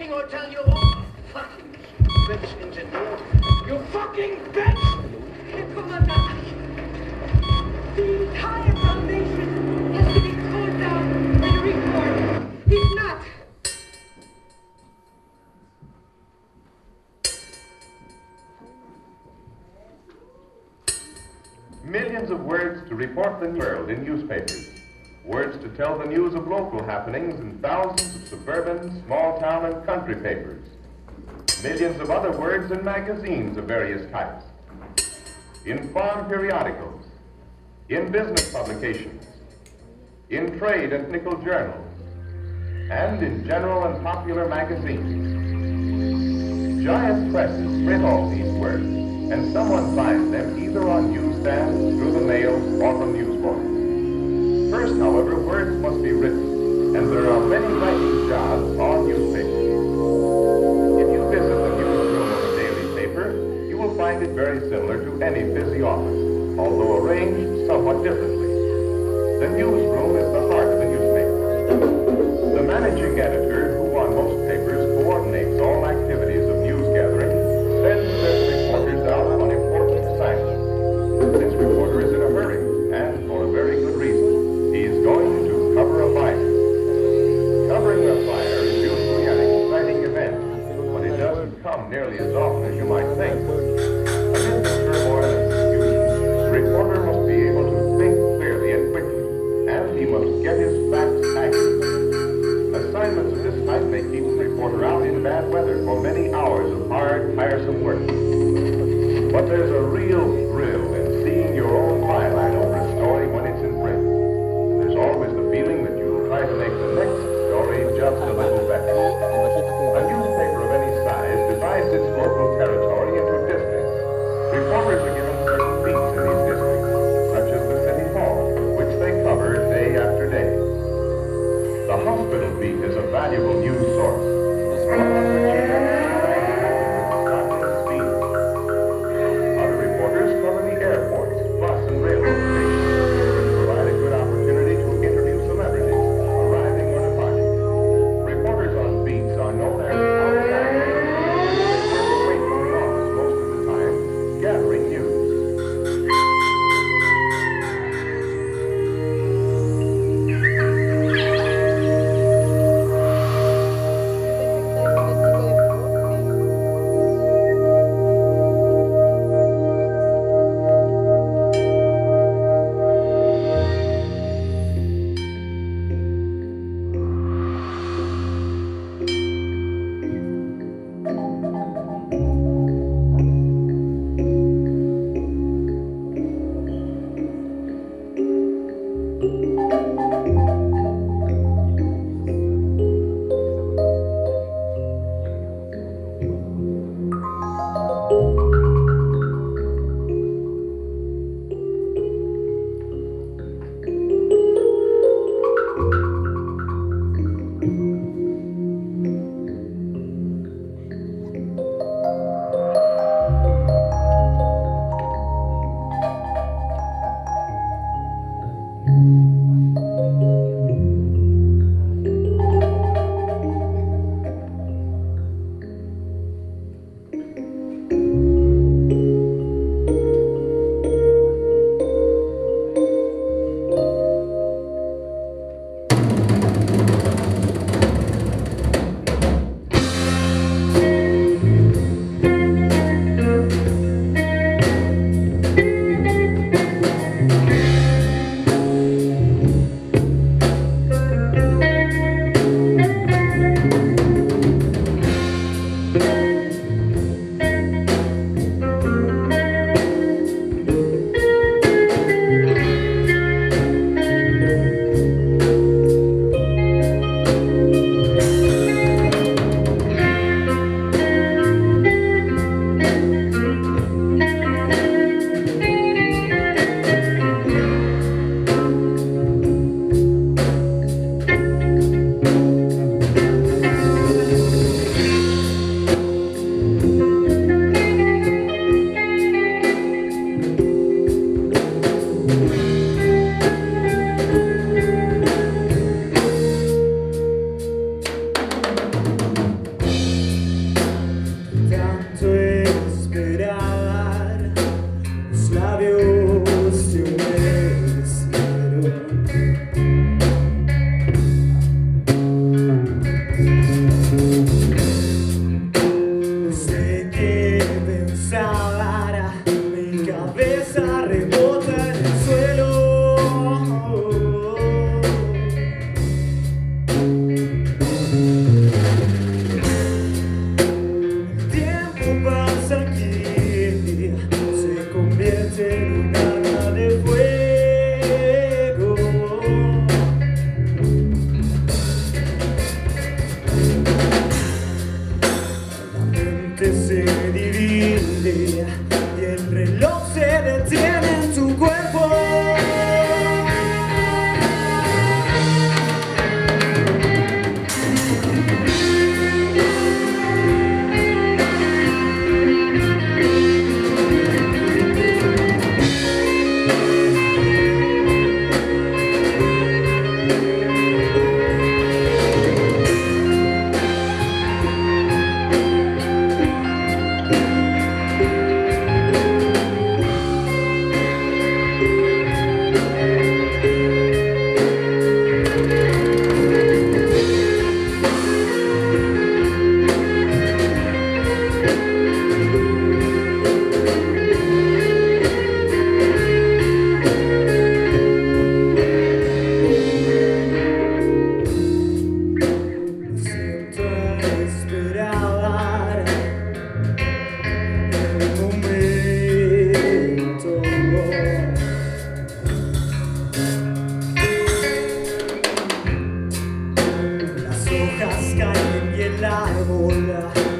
fucking hotel you own. Fucking bitch engineer. You fucking bitch! Herr Kommandant, the entire foundation has to be closed down and reformed. If not, Millions of words to report the world in newspapers. Words to tell the news of local happenings in thousands of suburban, small town, and country papers. Millions of other words in magazines of various types. In farm periodicals. In business publications. In trade and technical journals. And in general and popular magazines. Giant presses print all these words, and someone finds them either on newsstands, through the mail, or from newsboys. First, however, words must be written, and there are many writing jobs on newspapers. If you visit the newsroom of a daily paper, you will find it very similar to any busy office, although arranged somewhat differently. The newsroom is the heart of the newspaper. The managing editor, who on most papers coordinates all activities of news gathering, sends their reporters out on important assignments. This reporter is in a hurry, and for a very good reason. He is going to cover a fire. Covering a fire is usually an exciting event, but it doesn't come nearly as often as you might think. Amid the turmoil and confusion, the reporter must be able to think clearly and quickly, and he must get his facts accurate. Assignments of this type may keep the reporter out in bad weather for many hours of hard, tiresome work. But there's a real thrill in seeing your own byline over a story when it's in print. There's always the feeling that you'll try to make the next story just a little better. A newspaper of any size divides its local territory into districts. Reporters are given certain beats in these districts, such as the city hall, which they cover day after day. The hospital beat is a valuable news source. Other reporters cover the air ska ingen gilla hålla